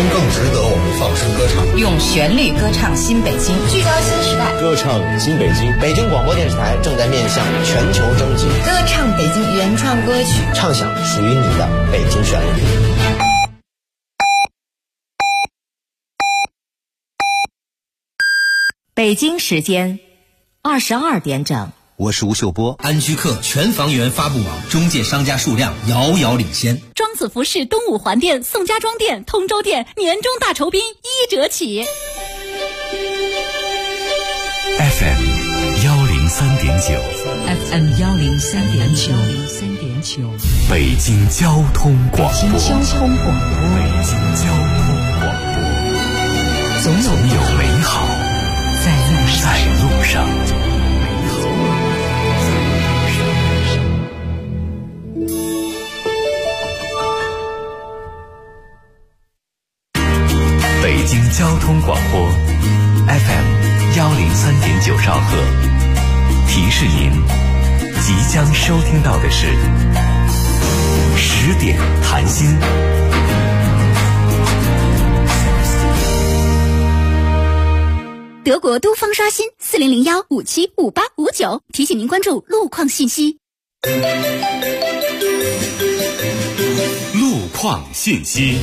京更值得我们放声歌唱， 用旋律歌唱新北京， 聚焦新时代， 歌唱新北京。 北京广播电视台正在面向全球征集歌唱北京原创歌曲， 唱响属于你的北京旋律。 北京时间22点整， 我是吴秀波。 安居客全房源发布网中介商家数量遥遥领先。 庄子服饰东五环店、宋家庄店、通州店年终大酬宾1折起。 FM 103.9 FM 103.9 北京交通广播。 北京交通广播，总有美好在路上。北京交通广播 FM 103.9兆赫，提示您即将收听到的是10点谈心。 德国都方刷新4001575859，提醒您关注路况信息。 路况信息。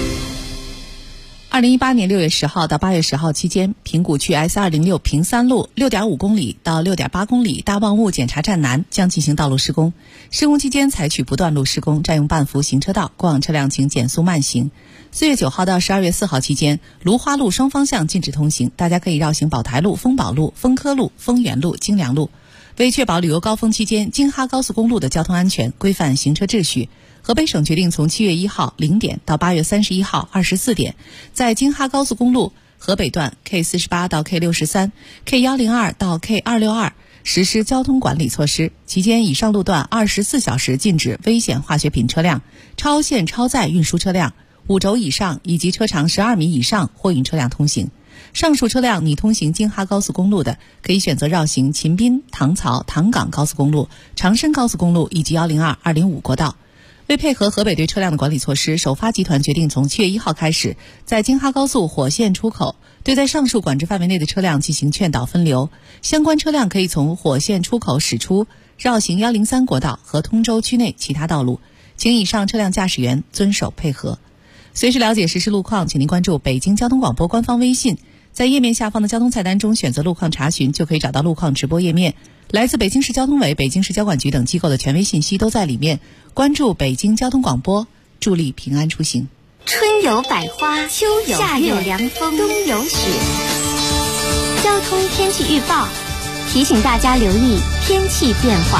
2018年6月10号到8月10号期间，平谷区 S206 平三路 6.5 公里到6.8公里大望雾检查站南将进行道路施工。施工期间采取不断路施工，占用半幅行车道，过往车辆请减速慢行。4月9号到12月4号期间，芦花路双方向禁止通行，大家可以绕行宝台路、丰宝路、丰科路、丰源路、京良路。为确保旅游高峰期间京哈高速公路的交通安全，规范行车秩序，河北省决定从7月1号0点到8月31号24点，在京哈高速公路河北段 K48 到 K63、K102 到 K262 实施交通管理措施。期间，以上路段24小时禁止危险化学品车辆、超限超载运输车辆、5轴以上以及车长12米以上货运车辆通行。上述车辆拟通行京哈高速公路的，可以选择绕行秦滨、唐曹、唐港高速公路、长深高速公路以及102、205国道。为配合河北对车辆的管理措施，首发集团决定从7月1号开始，在京哈高速火线出口对在上述管制范围内的车辆进行劝导分流，相关车辆可以从火线出口驶出，绕行103国道和通州区内其他道路，请以上车辆驾驶员遵守配合。随时了解实时路况，请您关注北京交通广播官方微信，在页面下方的交通菜单中选择路况查询，就可以找到路况直播页面。来自北京市交通委、北京市交管局等机构的权威信息都在里面。关注北京交通广播，助力平安出行。 春有百花，秋有夏有凉风，冬有雪。交通天气预报提醒大家留意天气变化。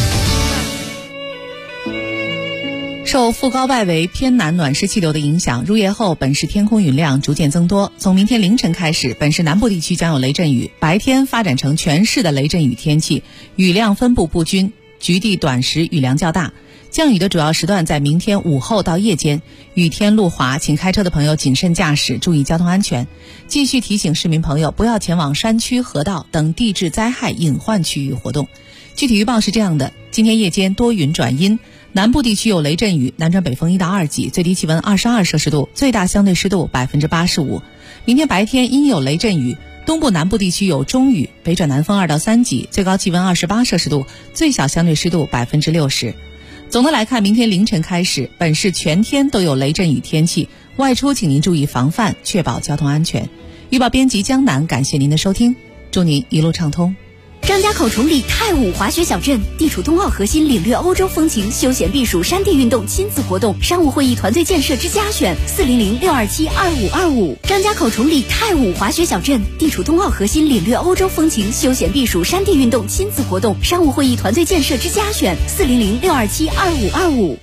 受副高外围偏南暖湿气流的影响，入夜后本市天空云量逐渐增多。从明天凌晨开始，本市南部地区将有雷阵雨，白天发展成全市的雷阵雨天气，雨量分布不均，局地短时雨量较大。降雨的主要时段在明天午后到夜间，雨天路滑，请开车的朋友谨慎驾驶，注意交通安全。继续提醒市民朋友不要前往山区、河道等地质灾害隐患区域活动。具体预报是这样的：今天夜间多云转阴，南部地区有雷阵雨，南转北风1到2级，最低气温22摄氏度，最大相对湿度85%。明天白天阴有雷阵雨，东部南部地区有中雨，北转南风2到3级，最高气温28摄氏度，最小相对湿度60%。总的来看，明天凌晨开始，本市全天都有雷阵雨天气，外出请您注意防范，确保交通安全。预报编辑江南，感谢您的收听，祝您一路畅通。 张家口崇礼太武滑雪小镇地处冬奥核心，领略欧洲风情，休闲避暑山地运动亲子活动，商务会议团队建设之家选400-627-2525。张家口崇礼太武滑雪小镇地处冬奥核心，领略欧洲风情，休闲避暑山地运动亲子活动，商务会议团队建设之家选400-627-2525。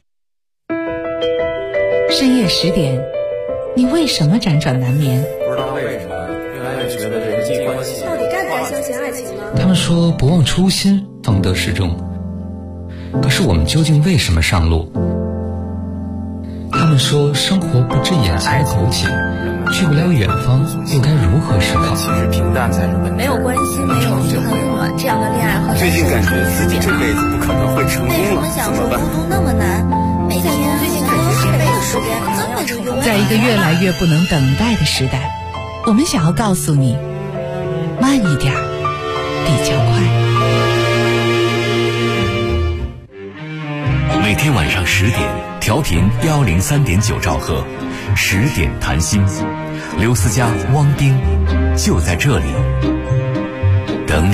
深夜10点，你为什么辗转难眠？ 不知道为什么，越来越觉得人际关系到底该不该相信爱情呢？ 他们说不忘初心，方得始终。可是我们究竟为什么上路？他们说生活不止眼前苟且，去不了远方，又该如何是好？ 其实平淡才是本质。 没有关系，没有温暖，这样的恋爱和最近感觉自己这辈子不可能会成功了， 为什么想说孤独那么难？每天最近感觉这辈子时间可能要成功。 在一个越来越不能等待的时代，我们想要告诉你，慢一点比较快。 每天晚上10点，调频103.9兆赫，10点谈心，刘思佳、汪冰就在这里等你。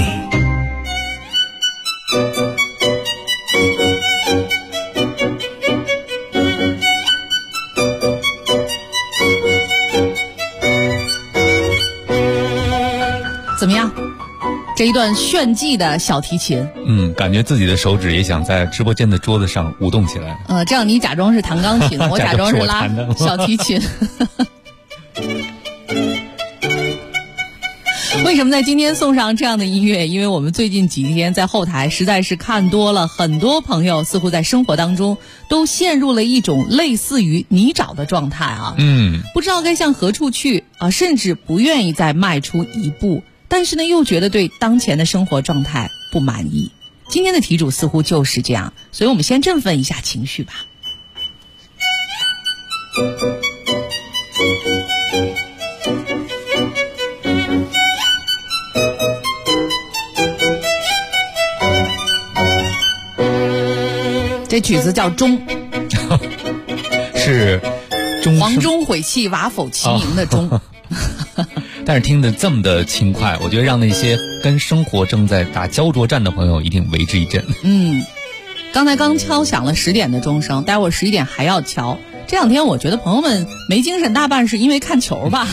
怎么样？这一段炫技的小提琴， 感觉自己的手指也想在直播间的桌子上舞动起来。 这样你假装是弹钢琴，我假装是拉小提琴。为什么在今天送上这样的音乐？因为我们最近几天在后台实在是看多了，很多朋友似乎在生活当中都陷入了一种类似于泥沼的状态啊。不知道该向何处去啊，甚至不愿意再迈出一步，但是呢又觉得对当前的生活状态不满意。今天的题主似乎就是这样，所以我们先振奋一下情绪吧。这曲子叫钟， 是钟黄钟毁弃瓦否齐鸣的钟。 但是听得这么的轻快，我觉得让那些跟生活正在打焦灼战的朋友一定为之一振。 刚才刚敲响了10点的钟声，待会儿11点还要敲。这两天我觉得朋友们没精神，大半是因为看球吧。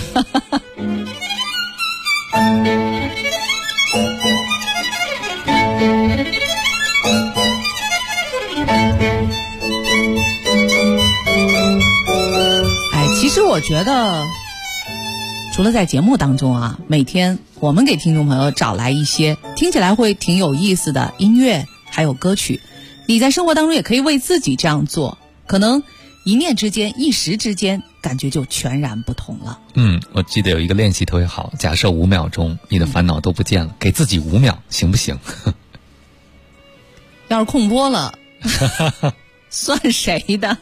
其实我觉得除了在节目当中啊，每天我们给听众朋友找来一些听起来会挺有意思的音乐还有歌曲，你在生活当中也可以为自己这样做，可能一念之间一时之间感觉就全然不同了。 我记得有一个练习特别好，假设5秒钟你的烦恼都不见了，给自己5秒行不行？ 要是空播了算谁的？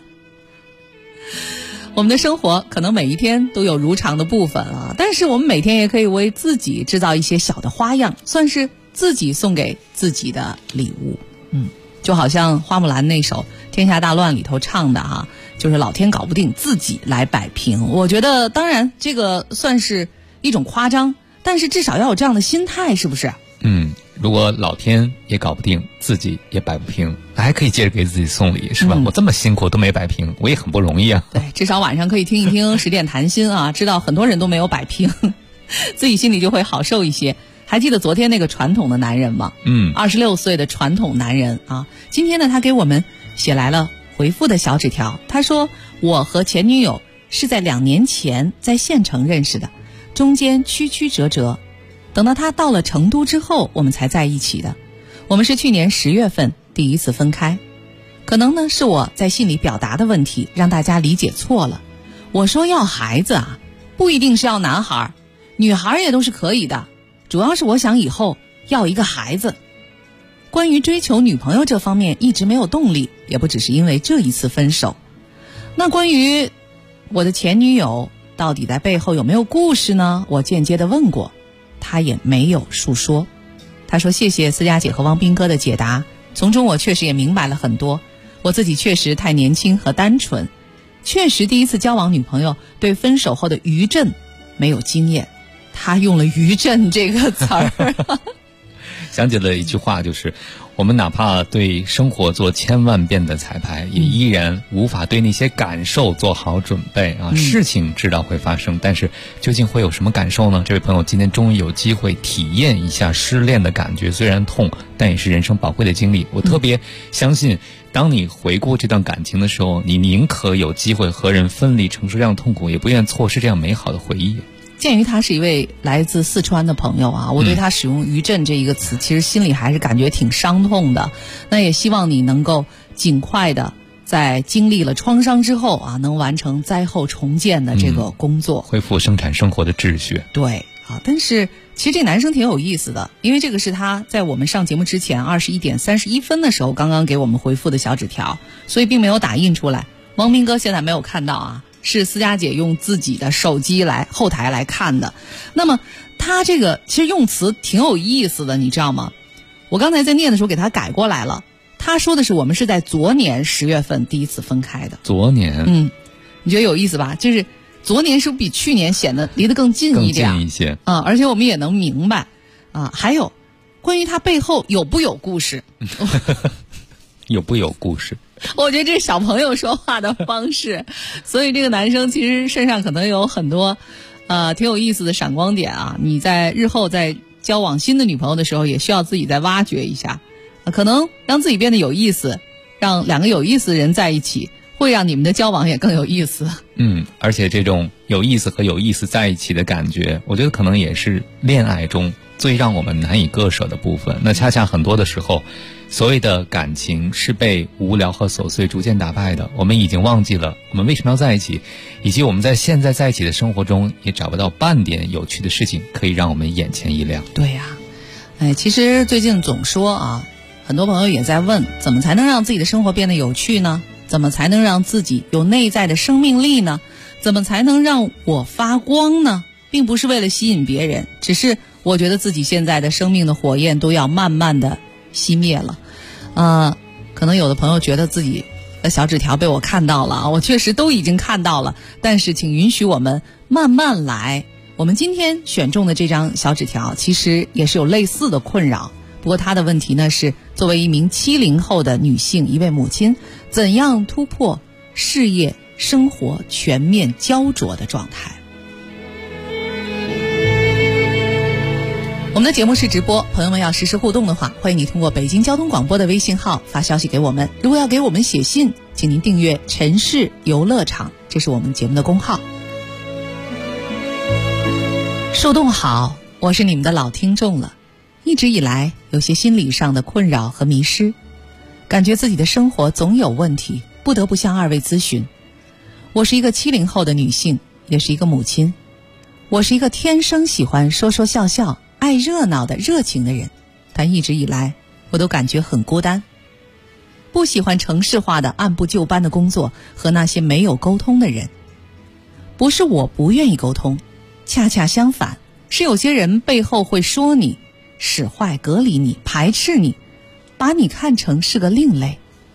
我们的生活可能每一天都有如常的部分啊，但是我们每天也可以为自己制造一些小的花样，算是自己送给自己的礼物。就好像花木兰那首《天下大乱》里头唱的哈，就是老天搞不定，自己来摆平。我觉得当然这个算是一种夸张，但是至少要有这样的心态，是不是？ 如果老天也搞不定，自己也摆不平，那还可以接着给自己送礼，是吧？我这么辛苦都没摆平，我也很不容易啊。 对，至少晚上可以听一听10点谈心啊，知道很多人都没有摆平，自己心里就会好受一些。还记得昨天那个传统的男人吗？26岁的传统男人啊，今天呢他给我们写来了回复的小纸条。他说，我和前女友是在2年前在县城认识的，中间曲曲折折，等到他到了成都之后我们才在一起的。我们是去年10月份第一次分开，可能呢是我在信里表达的问题让大家理解错了。我说要孩子啊，不一定是要男孩，女孩也都是可以的，主要是我想以后要一个孩子。关于追求女朋友这方面一直没有动力，也不只是因为这一次分手。那关于我的前女友到底在背后有没有故事呢？我间接的问过，她也没有述说。她说谢谢思佳姐和汪斌哥的解答，从中我确实也明白了很多，我自己确实太年轻和单纯，确实第一次交往女朋友对分手后的余震没有经验。他用了余震这个词儿想起了一句话，就是我们哪怕对生活做1000万遍的彩排，也依然无法对那些感受做好准备啊。事情知道会发生，但是究竟会有什么感受呢？这位朋友今天终于有机会体验一下失恋的感觉，虽然痛，但也是人生宝贵的经历。我特别相信，当你回顾这段感情的时候，你宁可有机会和人分离，承受这样的痛苦，也不愿错失这样美好的回忆。 鉴于他是一位来自四川的朋友啊，我对他使用余震这一个词，其实心里还是感觉挺伤痛的。那也希望你能够尽快的在经历了创伤之后啊，能完成灾后重建的这个工作， 恢复生产生活的秩序。 对啊，但是其实这男生挺有意思的，因为这个是他在我们上节目之前21点31分的时候刚刚给我们回复的小纸条，所以并没有打印出来。汪斌哥现在没有看到啊， 是思佳姐用自己的手机后台来看的。那么她这个其实用词挺有意思的，你知道吗？我刚才在念的时候给她改过来了。她说的是我们是在昨年10月份第一次分开的。 昨年， 你觉得有意思吧？就是昨年是不是比去年显得离得更近一点？ 更近一些啊，而且我们也能明白啊。还有关于他背后有不有故事？ 有不有故事？ 我觉得这是小朋友说话的方式，所以这个男生其实身上可能有很多挺有意思的闪光点啊。你在日后在交往新的女朋友的时候，也需要自己再挖掘一下，可能让自己变得有意思，让两个有意思的人在一起，会让你们的交往也更有意思。 而且这种有意思和有意思在一起的感觉，我觉得可能也是恋爱中最让我们难以割舍的部分。那恰恰很多的时候，所谓的感情是被无聊和琐碎逐渐打败的，我们已经忘记了我们为什么要在一起，以及我们在现在在一起的生活中也找不到半点有趣的事情可以让我们眼前一亮。 对呀，其实最近总说啊，很多朋友也在问，怎么才能让自己的生活变得有趣呢？怎么才能让自己有内在的生命力呢？怎么才能让我发光呢？并不是为了吸引别人，只是我觉得自己现在的生命的火焰都要慢慢的熄灭了。可能有的朋友觉得自己的小纸条被我看到了，我确实都已经看到了，但是请允许我们慢慢来。我们今天选中的这张小纸条其实也是有类似的困扰，不过她的问题呢是作为一名70后的女性，一位母亲，怎样突破事业生活全面焦灼的状态。我们的节目是直播，朋友们要实时互动的话，欢迎你通过北京交通广播的微信号发消息给我们。如果要给我们写信，请您订阅城市游乐场，这是我们节目的公号。树洞好，我是你们的老听众了，一直以来有些心理上的困扰和迷失，感觉自己的生活总有问题，不得不向二位咨询。我是一个70后的女性，也是一个母亲。我是一个天生喜欢说说笑笑爱热闹的热情的人，但一直以来我都感觉很孤单，不喜欢程式化的按部就班的工作和那些没有沟通的人。不是我不愿意沟通，恰恰相反，是有些人背后会说你，使坏隔离你，排斥你，把你看成是个另类。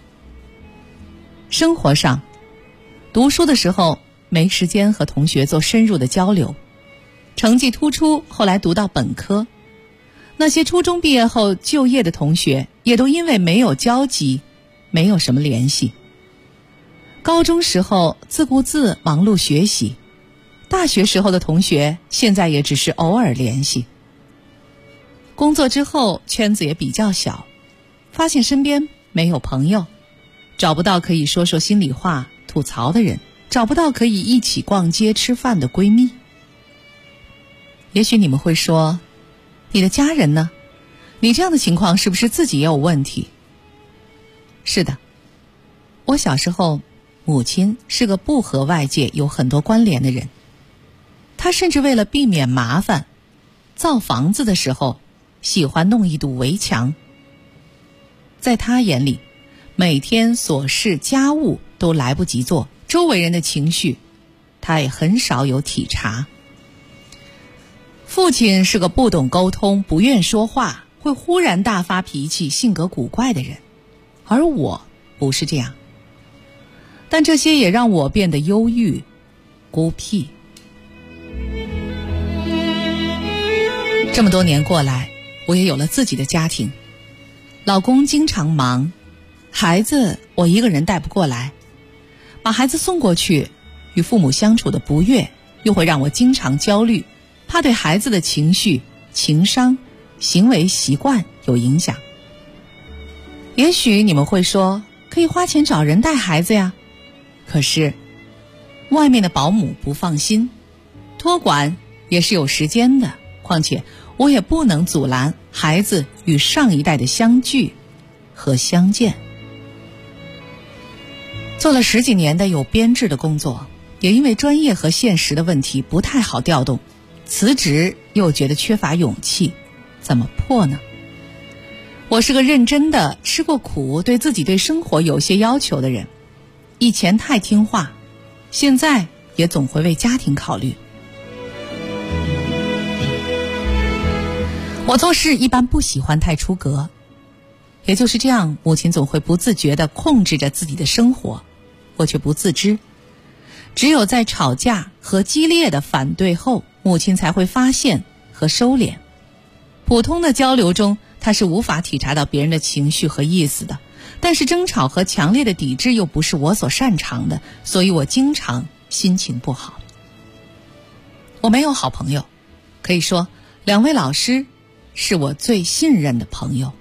生活上，读书的时候没时间和同学做深入的交流，成绩突出，后来读到本科。那些初中毕业后就业的同学，也都因为没有交集，没有什么联系。高中时候自顾自忙碌学习，大学时候的同学现在也只是偶尔联系。工作之后圈子也比较小，发现身边没有朋友，找不到可以说说心里话吐槽的人，找不到可以一起逛街吃饭的闺蜜。也许你们会说，你的家人呢？你这样的情况是不是自己也有问题？是的，我小时候母亲是个不和外界有很多关联的人，她甚至为了避免麻烦，造房子的时候喜欢弄一堵围墙。在她眼里，每天琐事家务都来不及做，周围人的情绪她也很少有体察。父亲是个不懂沟通，不愿说话，会忽然大发脾气，性格古怪的人，而我不是这样。但这些也让我变得忧郁、孤僻。这么多年过来，我也有了自己的家庭，老公经常忙，孩子我一个人带不过来，把孩子送过去，与父母相处的不悦，又会让我经常焦虑，怕对孩子的情绪、情商、行为习惯有影响。也许你们会说，可以花钱找人带孩子呀，可是外面的保姆不放心，托管也是有时间的，况且我也不能阻拦孩子与上一代的相聚和相见。做了10几年的有编制的工作，也因为专业和现实的问题不太好调动，辞职又觉得缺乏勇气，怎么破呢？我是个认真的，吃过苦，对自己对生活有些要求的人。以前太听话，现在也总会为家庭考虑。我做事一般不喜欢太出格，也就是这样，母亲总会不自觉地控制着自己的生活，我却不自知。只有在吵架和激烈的反对后，母亲才会发现和收敛。普通的交流中，她是无法体察到别人的情绪和意思的，但是争吵和强烈的抵制又不是我所擅长的，所以我经常心情不好。我没有好朋友，可以说2位老师是我最信任的朋友。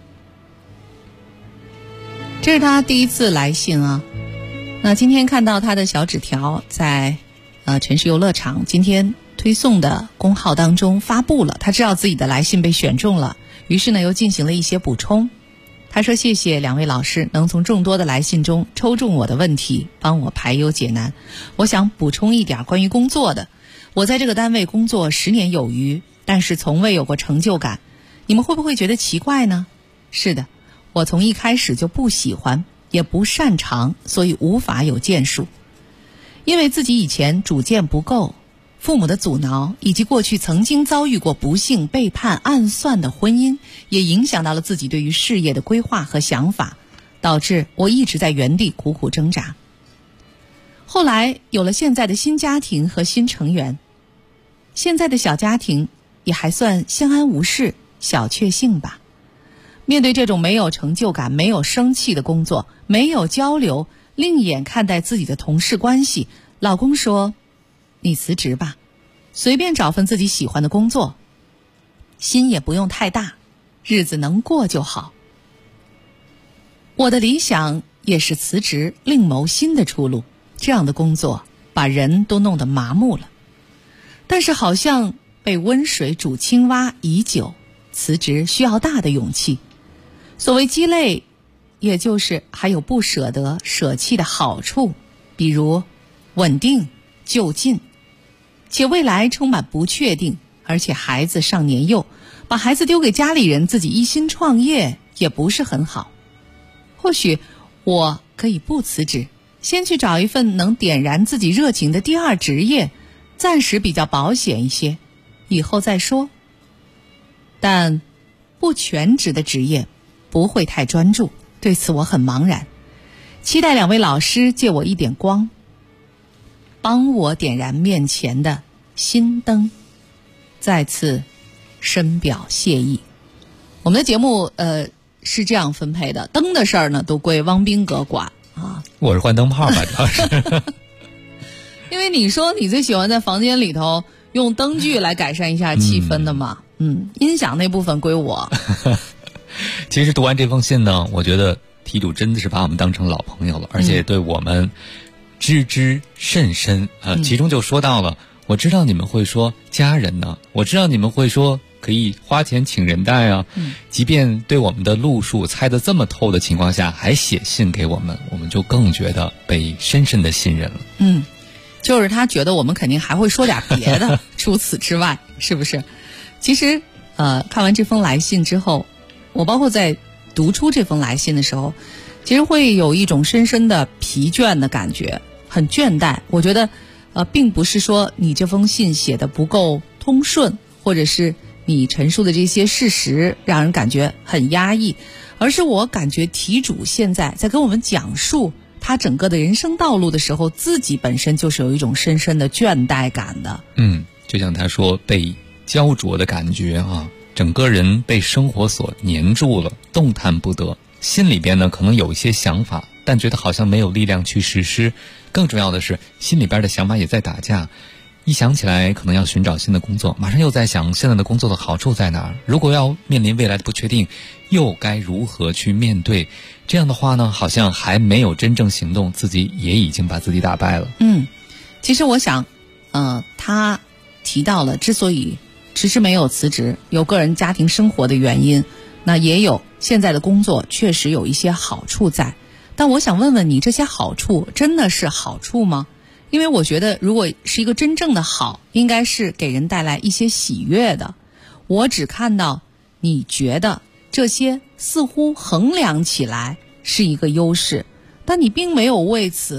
这是他第一次来信啊。那今天看到他的小纸条在城市游乐场今天推送的公号当中发布了，他知道自己的来信被选中了，于是呢又进行了一些补充。他说谢谢2位老师能从众多的来信中抽中我的问题，帮我排忧解难。我想补充一点关于工作的，我在这个单位工作10年有余，但是从未有过成就感。你们会不会觉得奇怪呢？是的，我从一开始就不喜欢也不擅长，所以无法有建树。因为自己以前主见不够，父母的阻挠，以及过去曾经遭遇过不幸、背叛、暗算的婚姻，也影响到了自己对于事业的规划和想法，导致我一直在原地苦苦挣扎。后来有了现在的新家庭和新成员，现在的小家庭也还算相安无事，小确幸吧。面对这种没有成就感、没有生气的工作，没有交流，另眼看待自己的同事关系，老公说你辞职吧，随便找份自己喜欢的工作，心也不用太大，日子能过就好。我的理想也是辞职，另谋新的出路，这样的工作把人都弄得麻木了。但是好像被温水煮青蛙已久，辞职需要大的勇气。所谓鸡肋，也就是还有不舍得舍弃的好处，比如稳定就近，且未来充满不确定，而且孩子尚年幼，把孩子丢给家里人，自己一心创业也不是很好。或许我可以不辞职，先去找一份能点燃自己热情的第二职业，暂时比较保险一些，以后再说。但不全职的职业不会太专注，对此我很茫然，期待2位老师借我一点光，帮我点燃面前的新灯。再次深表谢意。我们的节目是这样分配的，灯的事儿呢都归汪斌哥管啊。 我是换灯泡吧，主要是因为你说你最喜欢在房间里头用灯具来改善一下气氛的嘛，音响那部分归我。 其实读完这封信呢，我觉得题主真的是把我们当成老朋友了，而且对我们知之甚深。其中就说到了，我知道你们会说家人呢，我知道你们会说可以花钱请人带啊，即便对我们的路数猜得这么透的情况下，还写信给我们，我们就更觉得被深深的信任了。 就是他觉得我们肯定还会说点别的，除此之外，是不是？其实，看完这封来信之后，我包括在读出这封来信的时候，其实会有一种深深的疲倦的感觉，很倦怠。我觉得，并不是说你这封信写得不够通顺，或者是你陈述的这些事实让人感觉很压抑，而是我感觉题主现在在跟我们讲述他整个的人生道路的时候，自己本身就是有一种深深的倦怠感的。 就像他说被焦灼的感觉啊，整个人被生活所黏住了，动弹不得。心里边呢可能有一些想法，但觉得好像没有力量去实施。更重要的是，心里边的想法也在打架。一想起来可能要寻找新的工作，马上又在想现在的工作的好处在哪儿，如果要面临未来的不确定，又该如何去面对。这样的话呢，好像还没有真正行动，自己也已经把自己打败了。 其实我想他提到了之所以迟迟没有辞职，有个人家庭生活的原因，那也有现在的工作确实有一些好处在。但我想问问你，这些好处真的是好处吗？因为我觉得如果是一个真正的好，应该是给人带来一些喜悦的。我只看到你觉得这些似乎衡量起来是一个优势，但你并没有为此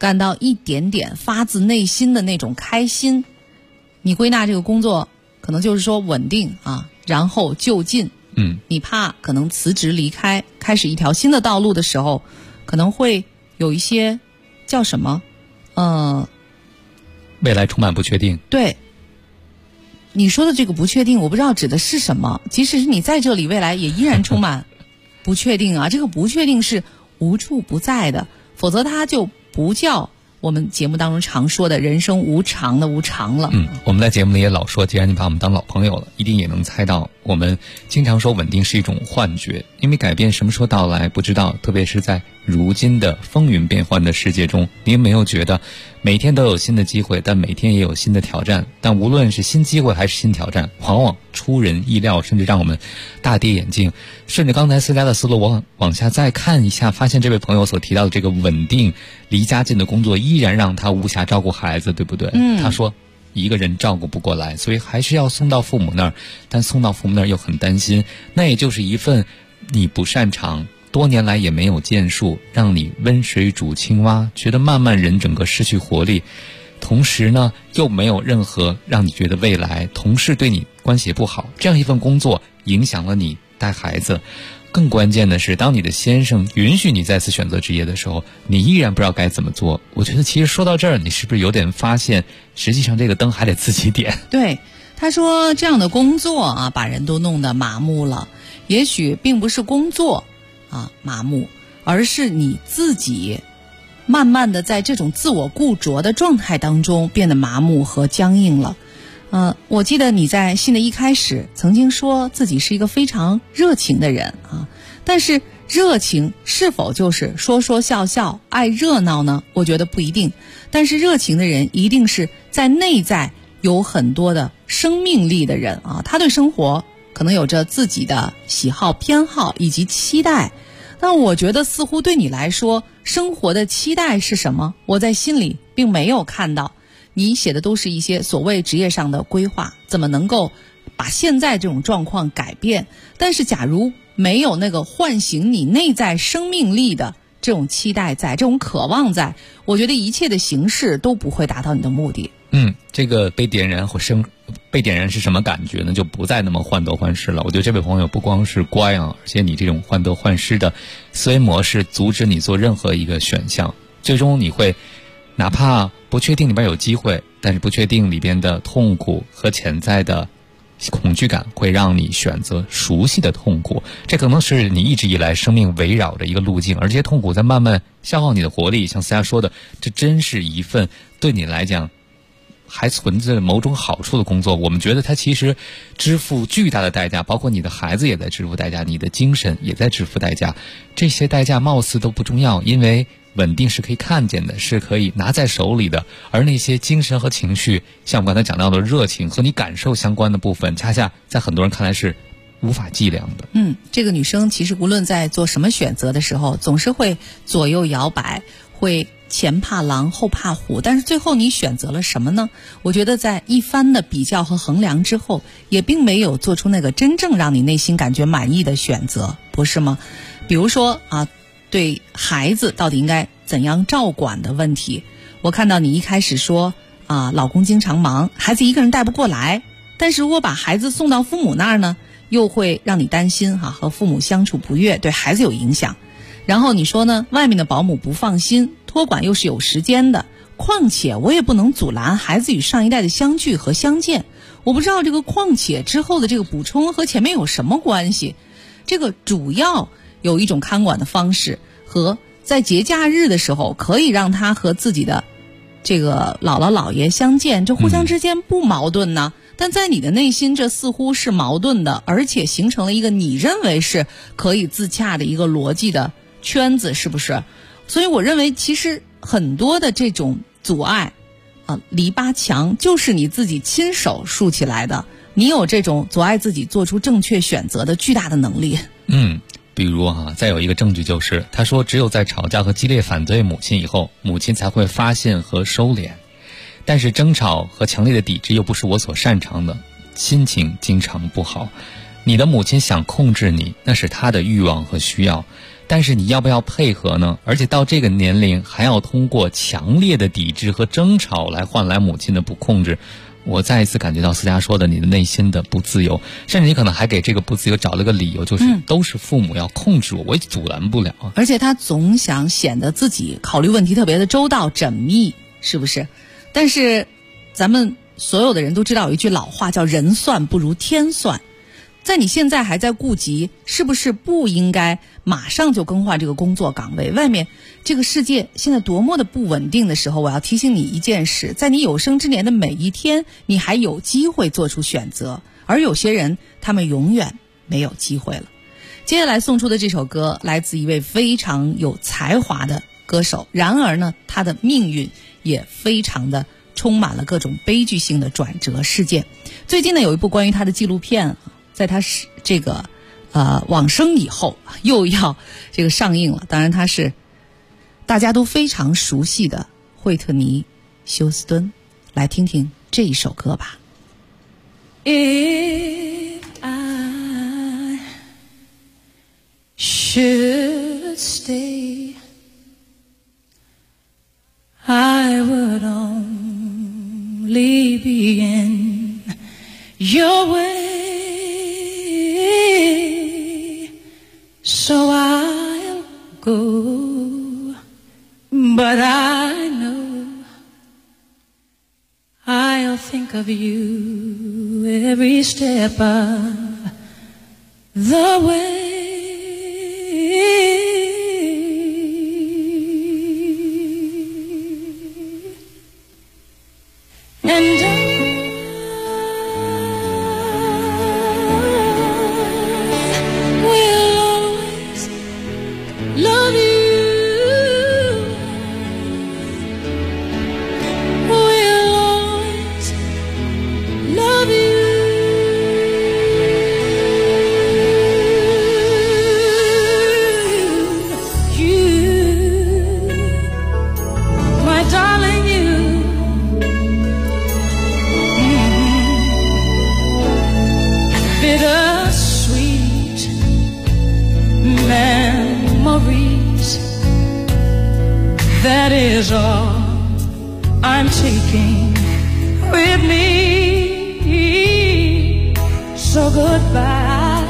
感到一点点发自内心的那种开心，你归纳这个工作可能就是说稳定啊，然后就近。你怕可能辞职离开，开始一条新的道路的时候，可能会有一些叫什么未来充满不确定。 对，你说的这个不确定我不知道指的是什么，即使是你在这里，未来也依然充满不确定啊。这个不确定是无处不在的，否则它就不叫我们节目当中常说的人生无常的无常了。 我们在节目里也老说，既然你把我们当老朋友了，一定也能猜到我们经常说稳定是一种幻觉，因为改变什么时候到来不知道，特别是在如今的风云变幻的世界中，你有没有觉得每天都有新的机会，但每天也有新的挑战，但无论是新机会还是新挑战，往往出人意料，甚至让我们大跌眼镜。顺着刚才思佳的思路往下再看一下，发现这位朋友所提到的这个稳定离家近的工作依然让他无暇照顾孩子，对不对？他说一个人照顾不过来，所以还是要送到父母那儿，但送到父母那儿又很担心，那也就是一份你不擅长，多年来也没有建树，让你温水煮青蛙，觉得慢慢人整个失去活力，同时呢又没有任何让你觉得未来，同事对你关系也不好，这样一份工作影响了你带孩子。更关键的是，当你的先生允许你再次选择职业的时候，你依然不知道该怎么做。我觉得其实说到这儿，你是不是有点发现实际上这个灯还得自己点？ 对，他说这样的工作啊，把人都弄得麻木了。也许并不是工作麻木，而是你自己慢慢的在这种自我固着的状态当中变得麻木和僵硬了。我记得你在信的一开始曾经说自己是一个非常热情的人啊，但是热情是否就是说说笑笑爱热闹呢？我觉得不一定，但是热情的人一定是在内在有很多的生命力的人啊，他对生活可能有着自己的喜好偏好以及期待。但我觉得似乎对你来说，生活的期待是什么？我在心里并没有看到，你写的都是一些所谓职业上的规划，怎么能够把现在这种状况改变？但是假如没有那个唤醒你内在生命力的这种期待在，这种渴望在，我觉得一切的形式都不会达到你的目的。 这个被点燃是什么感觉呢？就不再那么患得患失了。我觉得这位朋友不光是乖而且你这种患得患失的思维模式阻止你做任何一个选项，最终你会哪怕不确定里边有机会，但是不确定里边的痛苦和潜在的恐惧感会让你选择熟悉的痛苦，这可能是你一直以来生命围绕的一个路径，而这些痛苦在慢慢消耗你的活力。像思佳说的，这真是一份对你来讲还存着某种好处的工作。我们觉得它其实支付巨大的代价，包括你的孩子也在支付代价，你的精神也在支付代价，这些代价貌似都不重要，因为稳定是可以看见的，是可以拿在手里的，而那些精神和情绪，像我们刚才讲到的热情和你感受相关的部分，恰恰在很多人看来是无法计量的。 这个女生其实无论在做什么选择的时候，总是会左右摇摆，会前怕狼后怕虎，但是最后你选择了什么呢？我觉得在一番的比较和衡量之后，也并没有做出那个真正让你内心感觉满意的选择，不是吗？比如说对孩子到底应该怎样照管的问题，我看到你一开始说老公经常忙，孩子一个人带不过来，但是如果把孩子送到父母那儿呢，又会让你担心和父母相处不悦，对孩子有影响。然后你说呢，外面的保姆不放心，托管又是有时间的，况且我也不能阻拦孩子与上一代的相聚和相见。我不知道这个况且之后的这个补充和前面有什么关系。这个主要有一种看管的方式，和在节假日的时候可以让他和自己的这个姥姥姥爷相见，这互相之间不矛盾呢。但在你的内心这似乎是矛盾的，而且形成了一个你认为是可以自洽的一个逻辑的圈子，是不是？所以我认为其实很多的这种阻碍篱笆墙就是你自己亲手竖起来的，你有这种阻碍自己做出正确选择的巨大的能力。 比如再有一个证据就是，他说只有在吵架和激烈反对母亲以后，母亲才会发现和收敛，但是争吵和强烈的抵制又不是我所擅长的，心情经常不好。你的母亲想控制你，那是她的欲望和需要， 但是你要不要配合呢？而且到这个年龄还要通过强烈的抵制和争吵来换来母亲的不控制。我再一次感觉到思佳说的你的内心的不自由，甚至你可能还给这个不自由找了个理由，就是都是父母要控制我，我也阻拦不了。 而且他总想显得自己考虑问题特别的周到缜密，是不是？但是咱们所有的人都知道有一句老话叫人算不如天算，在你现在还在顾及是不是不应该马上就更换这个工作岗位，外面这个世界现在多么的不稳定的时候，我要提醒你一件事，在你有生之年的每一天，你还有机会做出选择，而有些人他们永远没有机会了。接下来送出的这首歌来自一位非常有才华的歌手，然而呢他的命运也非常的充满了各种悲剧性的转折事件。最近呢有一部关于他的纪录片，在他这个往生以后又要这个上映了，当然他是大家都非常熟悉的惠特尼·休斯顿。来听听这一首歌吧。 If I should stay, I would only be in your way, so I'll go, but I know I'll think of you every step of the way. And will always love you. Will always love you. You, my darling, you. Bittersweet memories, that is all I'm taking with me. So goodbye,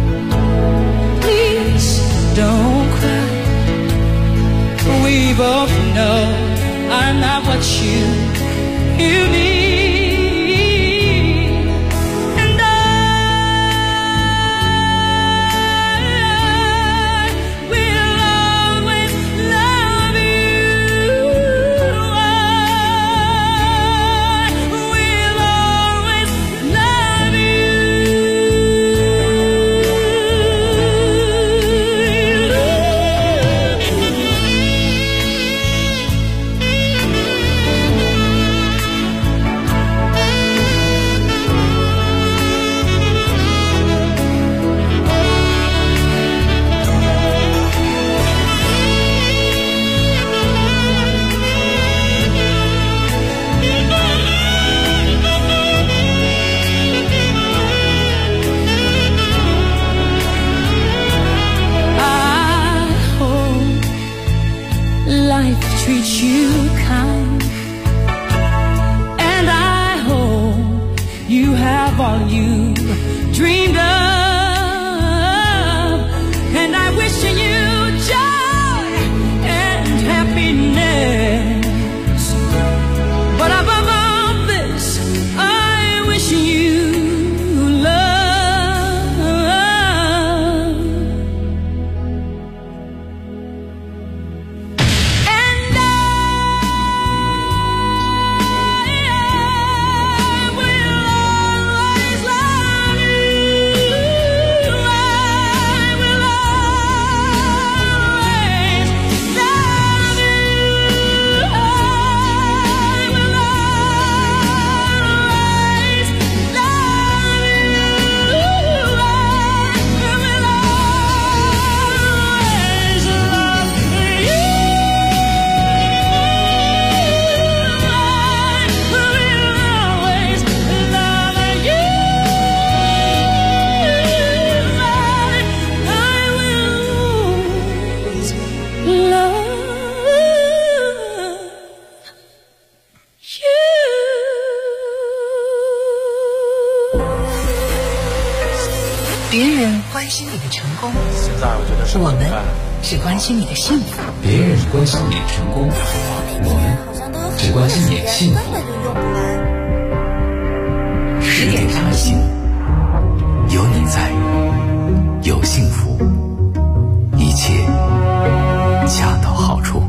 please don't cry. We both know I'm not what you need. Treat you kind, and I hope you have all you dreamed of, and I wish you joy and happiness, but above all this I wish you love. 别人关心你的成功， 现在我觉得是我们只关心你的幸福。 别人关心你的成功，我们只关心你的幸福。 10点茶心，有你在，有幸福，一切恰到好处。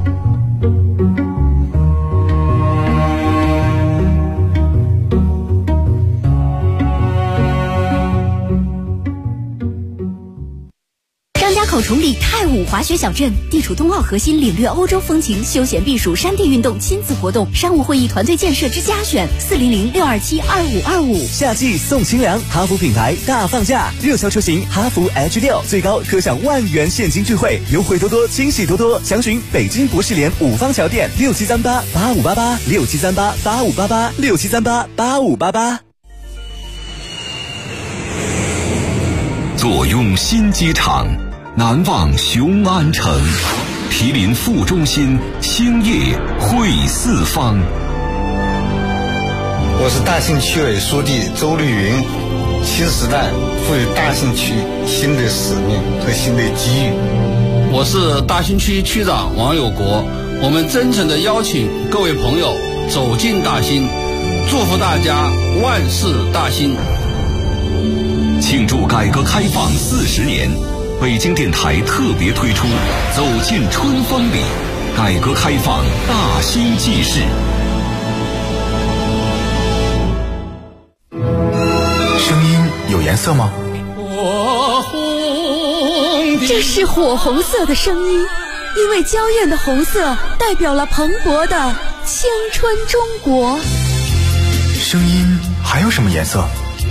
口崇礼泰武滑雪小镇地处冬奥核心，领略欧洲风情，休闲避暑，山地运动，亲子活动，商务会议，团队建设之家选，400-627-2525。 夏季送清凉，哈弗品牌大放价，热销车型哈弗 H6，最高可享10000元现金钜惠，优惠多多，惊喜多多。详询北京博士联五方桥店67388588，67388588，67388588。 坐拥新机场，难忘雄安城，毗邻副中心，兴业汇四方。 我是大兴区委书记周绿云。新时代赋予大兴区新的使命和新的机遇。 我是大兴区区长王有国。我们真诚地邀请各位朋友走进大兴，祝福大家万事大兴。 庆祝改革开放40年，北京电台特别推出走进春风里，改革开放大兴纪事。 声音有颜色吗？ 这是火红色的声音，因为娇艳的红色代表了蓬勃的青春中国。 声音还有什么颜色？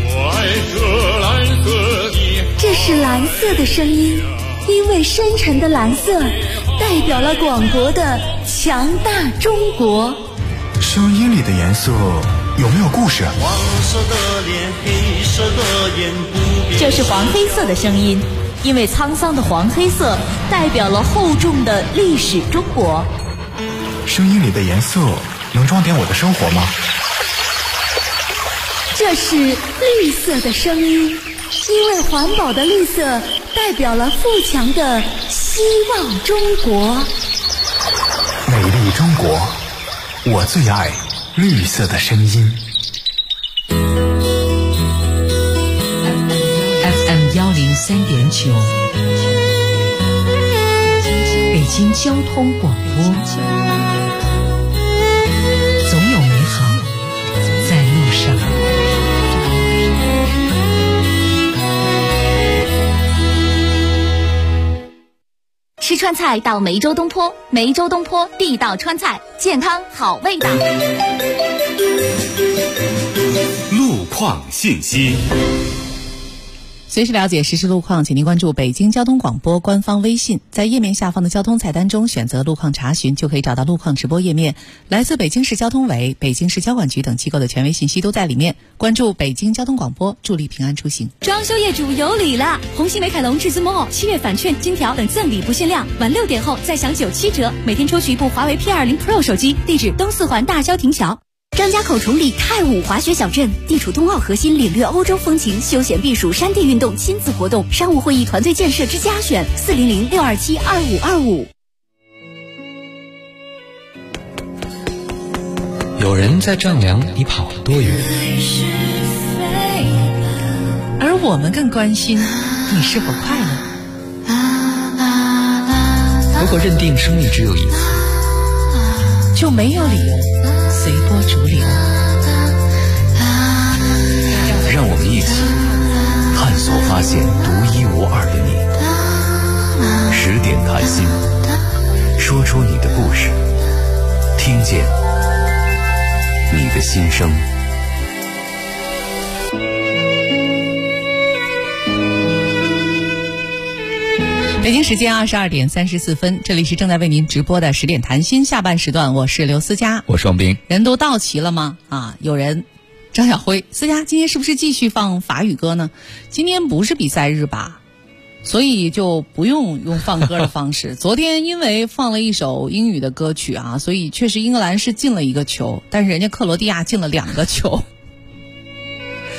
这是蓝色的声音，因为深沉的蓝色代表了广博的强大中国。 声音里的颜色有没有故事？ 这是黄黑色的声音，因为沧桑的黄黑色代表了厚重的历史中国。 声音里的颜色能装点我的生活吗？ 这是绿色的声音，因为环保的绿色代表了富强的希望中国。 美丽中国，我最爱绿色的声音。 FM 103.9，北京交通广播，总有美好在路上。 吃川菜到梅州东坡，梅州东坡地道川菜，健康好味道。 路况信息， 随时了解实时路况，请您关注北京交通广播官方微信，在页面下方的交通菜单中选择路况查询，就可以找到路况直播页面。来自北京市交通委、北京市交管局等机构的权威信息都在里面。关注北京交通广播，助力平安出行。 装修业主有礼了！红星美凯龙至尊 Mall7月返券、金条等赠礼不限量，晚6点后再享97折，每天抽取一部华为 P20 Pro 手机。地址东四环大郊亭桥。 张家口崇礼泰武滑雪小镇地处冬奥核心，领略欧洲风情，休闲避暑，山地运动，亲子活动，商务会议，团队建设之家选，400-627-2525。 有人在丈量你跑了多远， 而我们更关心你是否快乐。 如果认定生命只有一次， 就没有理由随波逐流。 让我们一起探索发现独一无二的你。10点谈心，说出你的故事，听见你的心声。 北京时间22点34分，这里是正在为您直播的10点谈心下半时段，我是刘思佳， 我是王斌。 人都到齐了吗？有人张晓辉，思佳今天是不是继续放法语歌呢？今天不是比赛日吧，所以就不用放歌的方式。昨天因为放了一首英语的歌曲所以确实英格兰是进了1个球，但是人家克罗地亚进了2个球。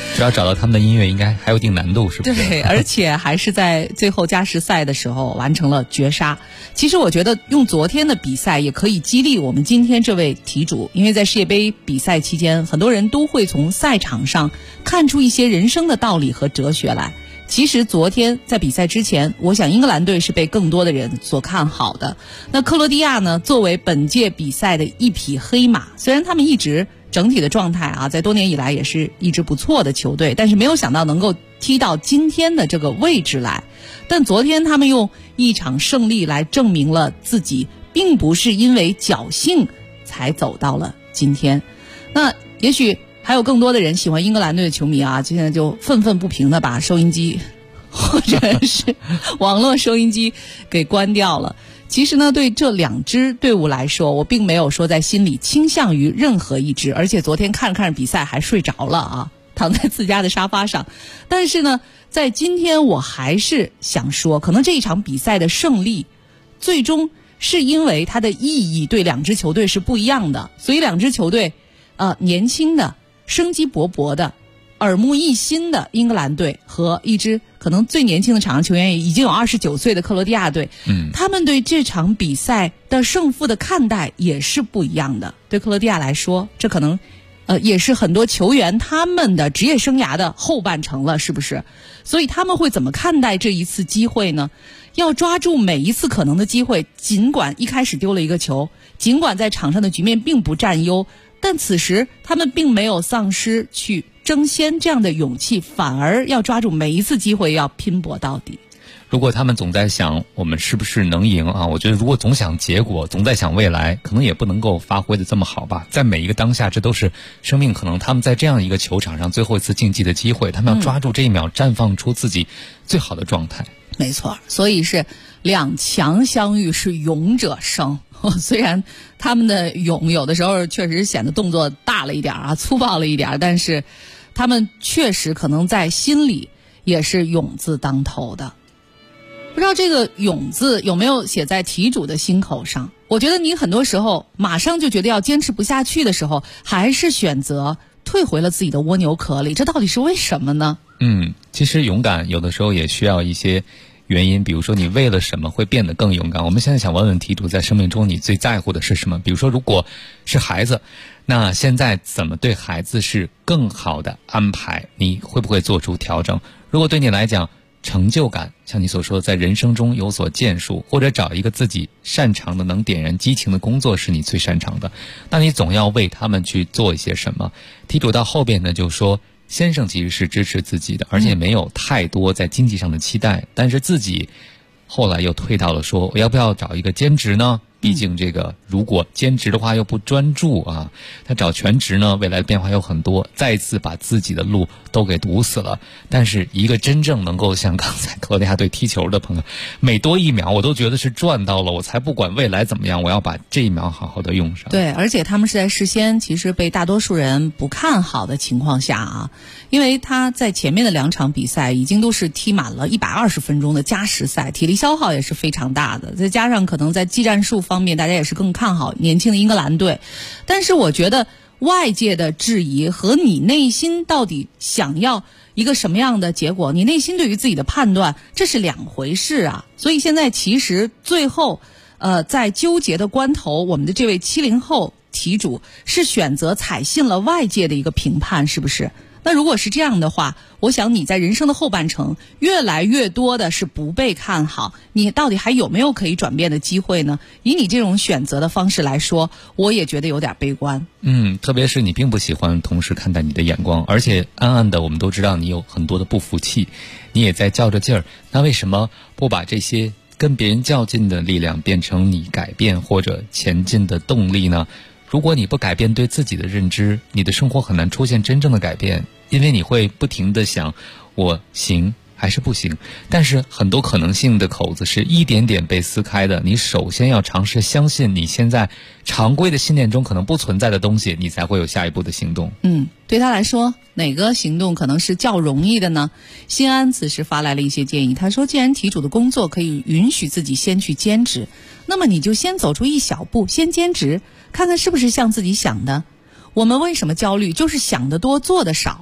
只要找到他们的音乐，应该还有一定难度，是不是？ 对，而且还是在最后加时赛的时候完成了绝杀。其实我觉得用昨天的比赛也可以激励我们今天这位题主，因为在世界杯比赛期间，很多人都会从赛场上看出一些人生的道理和哲学来。其实昨天在比赛之前，我想英格兰队是被更多的人所看好的。那克罗地亚呢，作为本届比赛的一匹黑马，虽然他们一直整体的状态啊，在多年以来也是一支不错的球队，但是没有想到能够踢到今天的这个位置来。但昨天他们用一场胜利来证明了自己并不是因为侥幸才走到了今天。那也许还有更多的人喜欢英格兰队的球迷啊，现在就愤愤不平的把收音机或者是网络收音机给关掉了。其实呢，对这两支队伍来说，我并没有说在心里倾向于任何一支，而且昨天看着看着比赛还睡着了啊，躺在自家的沙发上。但是呢，在今天我还是想说，可能这一场比赛的胜利最终是因为它的意义对两支球队是不一样的，所以两支球队年轻的生机勃勃的耳目一新的英格兰队和一支可能最年轻的场上球员已经有29岁的克罗地亚队，他们对这场比赛的胜负的看待也是不一样的。对克罗地亚来说，这可能也是很多球员他们的职业生涯的后半程了，是不是？所以他们会怎么看待这一次机会呢？要抓住每一次可能的机会，尽管一开始丢了一个球，尽管在场上的局面并不占优，但此时他们并没有丧失去争先这样的勇气，反而要抓住每一次机会，要拼搏到底。 如果他们总在想我们是不是能赢啊，我觉得如果总想结果，总在想未来，可能也不能够发挥的这么好吧。在每一个当下，这都是生命可能他们在这样一个球场上最后一次竞技的机会，他们要抓住这一秒，绽放出自己最好的状态。 没错，所以是两强相遇，是勇者胜。虽然他们的勇有的时候确实显得动作大了一点啊，粗暴了一点，但是他们确实可能在心里也是勇字当头的。不知道这个勇字有没有写在题主的心口上？我觉得你很多时候马上就觉得要坚持不下去的时候，还是选择退回了自己的蜗牛壳里，这到底是为什么呢？ 其实勇敢有的时候也需要一些原因，比如说你为了什么会变得更勇敢。我们现在想问问题主，在生命中你最在乎的是什么？比如说如果是孩子，那现在怎么对孩子是更好的安排？你会不会做出调整？如果对你来讲成就感，像你所说的在人生中有所建树，或者找一个自己擅长的能点燃激情的工作是你最擅长的，那你总要为他们去做一些什么。题主到后边呢就说，先生其实是支持自己的，而且没有太多在经济上的期待，但是自己后来又退到了说，我要不要找一个兼职呢？毕竟这个如果兼职的话又不专注啊，他找全职呢，未来的变化有很多，再次把自己的路都给堵死了。但是一个真正能够像刚才克罗地亚队踢球的朋友，每多一秒我都觉得是赚到了，我才不管未来怎么样，我要把这一秒好好的用上。 对，而且他们是在事先其实被大多数人不看好的情况下啊，因为他在前面的2场比赛已经都是踢满了120分钟的加时赛，体力消耗也是非常大的，再加上可能在技战术方面大家也是更看好年轻的英格兰队。但是我觉得外界的质疑和你内心到底想要一个什么样的结果，你内心对于自己的判断，这是两回事啊。所以现在其实最后在纠结的关头，我们的这位70后题主是选择采信了外界的一个评判，是不是？那如果是这样的话，我想你在人生的后半程越来越多的是不被看好，你到底还有没有可以转变的机会呢？以你这种选择的方式来说，我也觉得有点悲观。 特别是你并不喜欢同事看待你的眼光，而且暗暗的我们都知道你有很多的不服气，你也在较着劲儿，那为什么不把这些跟别人较劲的力量变成你改变或者前进的动力呢？如果你不改变对自己的认知，你的生活很难出现真正的改变，因为你会不停地想我行还是不行，但是很多可能性的口子是一点点被撕开的。你首先要尝试相信你现在常规的信念中可能不存在的东西，你才会有下一步的行动。 对他来说哪个行动可能是较容易的呢？新安此时发来了一些建议，他说既然题主的工作可以允许自己先去兼职，那么你就先走出一小步，先兼职，看看是不是像自己想的。我们为什么焦虑，就是想得多做得少。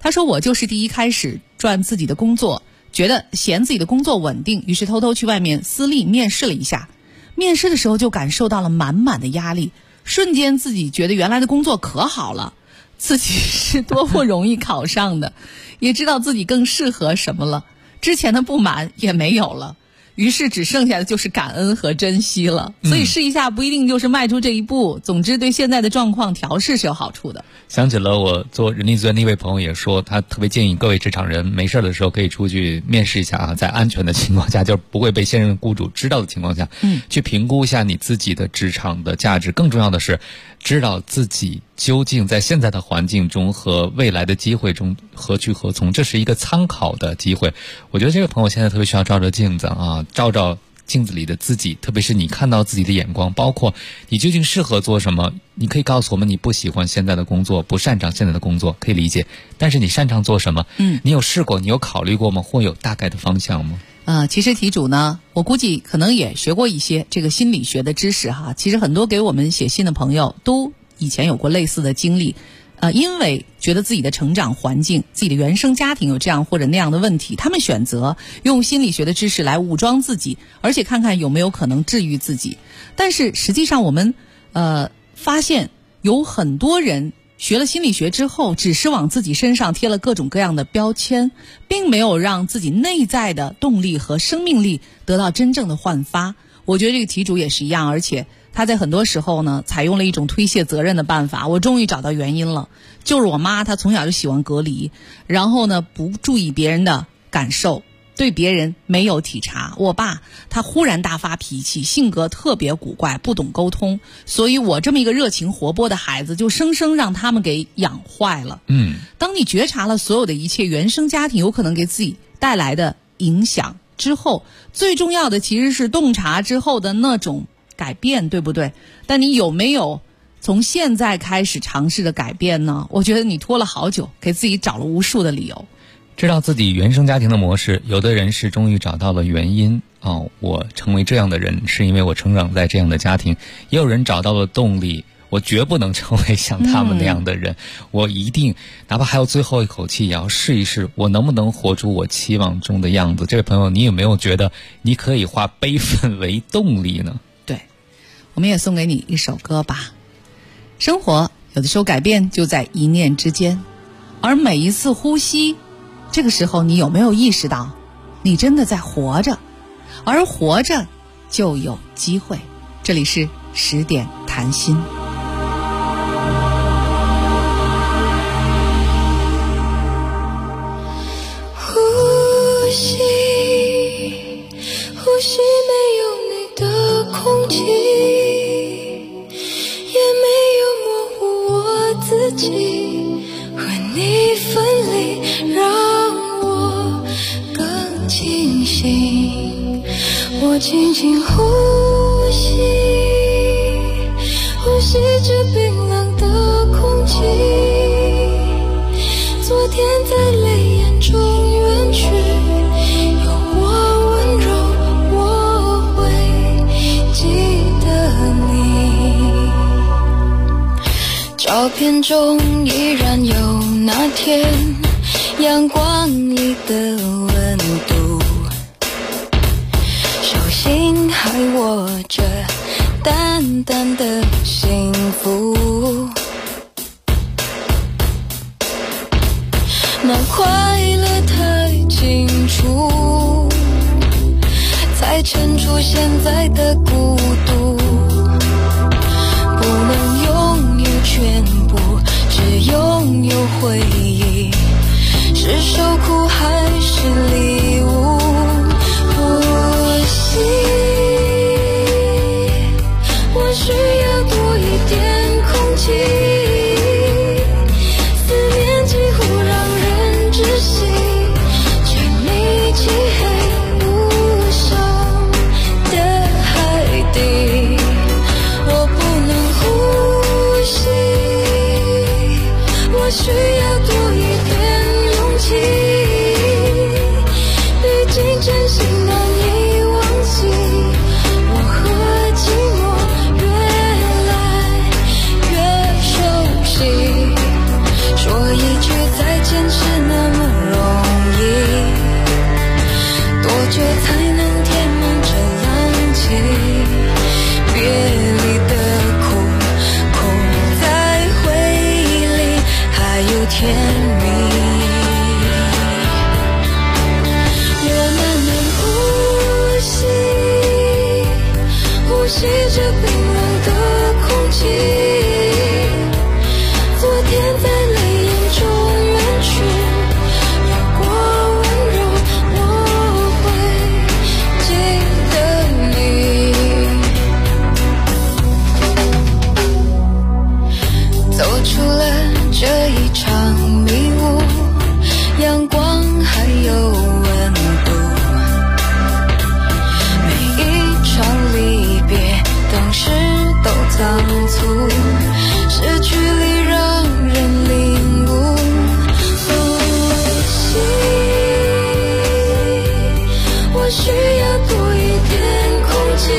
他说我就是第一开始赚自己的工作，觉得嫌自己的工作稳定，于是偷偷去外面私立面试了一下。面试的时候就感受到了满满的压力，瞬间自己觉得原来的工作可好了，自己是多不容易考上的，也知道自己更适合什么了，之前的不满也没有了，于是只剩下的就是感恩和珍惜了。所以试一下不一定就是迈出这一步，总之对现在的状况调试是有好处的。 想起了我做人力资源的一位朋友也说，他特别建议各位职场人没事的时候可以出去面试一下啊，在安全的情况下，就是不会被现任雇主知道的情况下，去评估一下你自己的职场的价值。更重要的是知道自己究竟在现在的环境中和未来的机会中何去何从，这是一个参考的机会。我觉得这个朋友现在特别需要照照镜子啊，照照镜子里的自己，特别是你看到自己的眼光，包括你究竟适合做什么。你可以告诉我们你不喜欢现在的工作，不擅长现在的工作，可以理解，但是你擅长做什么？你有试过，你有考虑过吗？或有大概的方向吗？ 其实题主呢，我估计可能也学过一些这个心理学的知识哈。其实很多给我们写信的朋友都以前有过类似的经历，因为觉得自己的成长环境、自己的原生家庭有这样或者那样的问题，他们选择用心理学的知识来武装自己，而且看看有没有可能治愈自己。但是实际上我们发现有很多人学了心理学之后，只是往自己身上贴了各种各样的标签，并没有让自己内在的动力和生命力得到真正的焕发。我觉得这个题主也是一样，而且他在很多时候呢，采用了一种推卸责任的办法。我终于找到原因了，就是我妈她从小就喜欢隔离，然后呢不注意别人的感受，对别人没有体察。我爸他忽然大发脾气，性格特别古怪，不懂沟通，所以我这么一个热情活泼的孩子就生生让他们给养坏了。当你觉察了所有的一切原生家庭有可能给自己带来的影响之后，最重要的其实是洞察之后的那种改变，对不对？但你有没有从现在开始尝试着改变呢？我觉得你拖了好久，给自己找了无数的理由。 知道自己原生家庭的模式，有的人是终于找到了原因我成为这样的人是因为我成长在这样的家庭，也有人找到了动力，我绝不能成为像他们那样的人，我一定哪怕还有最后一口气也要试一试，我能不能活出我期望中的样子。这位朋友，你有没有觉得你可以化悲愤为动力呢？ 对，我们也送给你一首歌吧。生活有的时候改变就在一念之间，而每一次呼吸，这个时候你有没有意识到你真的在活着，而活着就有机会。这里是10点谈心。 呼吸，呼吸没有你的空气，也没有模糊我自己，和你分离让我更清醒。我轻轻呼吸，呼吸着冰冷的空气，昨天在泪眼中远去，有我温柔，我会记得你。照片中依然有那天阳光里的温度，手心还握着淡淡的幸福，那快乐太清楚，才衬出现在的孤独，不能拥有全部，只拥有回忆，是受苦还是礼物？呼吸，我需要多一点空出了这一场迷雾，阳光还有温度，每一场离别当时都仓促，失去里让人领悟。我需要多一点空气，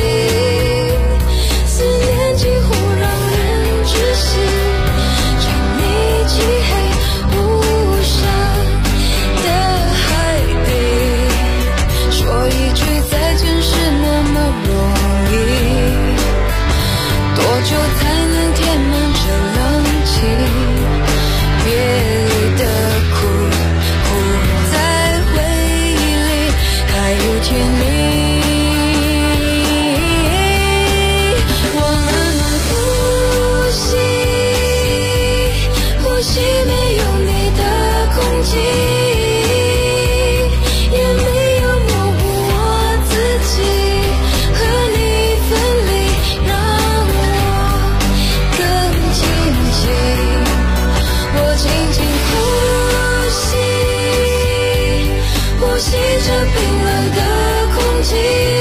思念几乎让人窒息，沉溺漆黑无声的海底，说一句再见是那么容易，多久才能填满这冷气？别离的苦在回忆里还有甜蜜。我慢慢呼吸，呼吸没有你的空气，也没有模糊我自己，和你分离让我更清晰。我轻轻呼吸，呼吸着冰冷的空气，